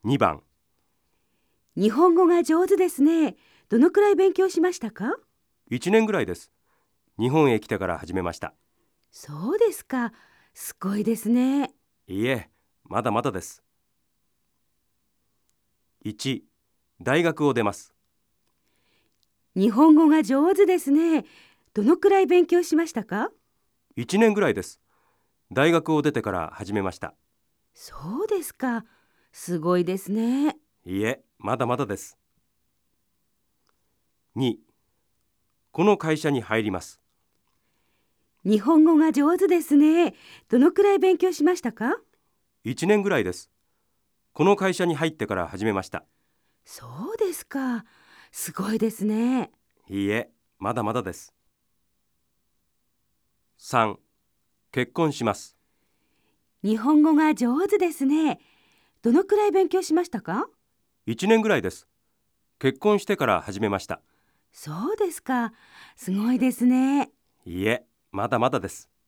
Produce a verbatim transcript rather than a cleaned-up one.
にばん。 日本語が上手ですね。どのくらい勉強しましたか？ いちねんぐらいです。日本へ来てから始めました。 そうですか。すごいですね。 いいえ、まだまだです。いち、大学を出ます。 日本語が上手ですね。どのくらい勉強しましたか？ いちねんぐらいです。大学を出てから始めました。 そうですか。すごいですね。 いいえ、まだまだです。に、この会社に入ります。 日本語が上手ですね。どのくらい勉強しましたか？ いちねんぐらいです。この会社に入ってから始めました。 そうですか。すごいですね。 いいえ、まだまだです。さん、結婚します。 日本語が上手ですね。どのくらい勉強しましたか？ いちねんぐらいです。結婚してから始めました。 そうですか。すごいですね。 いいえ、まだまだです。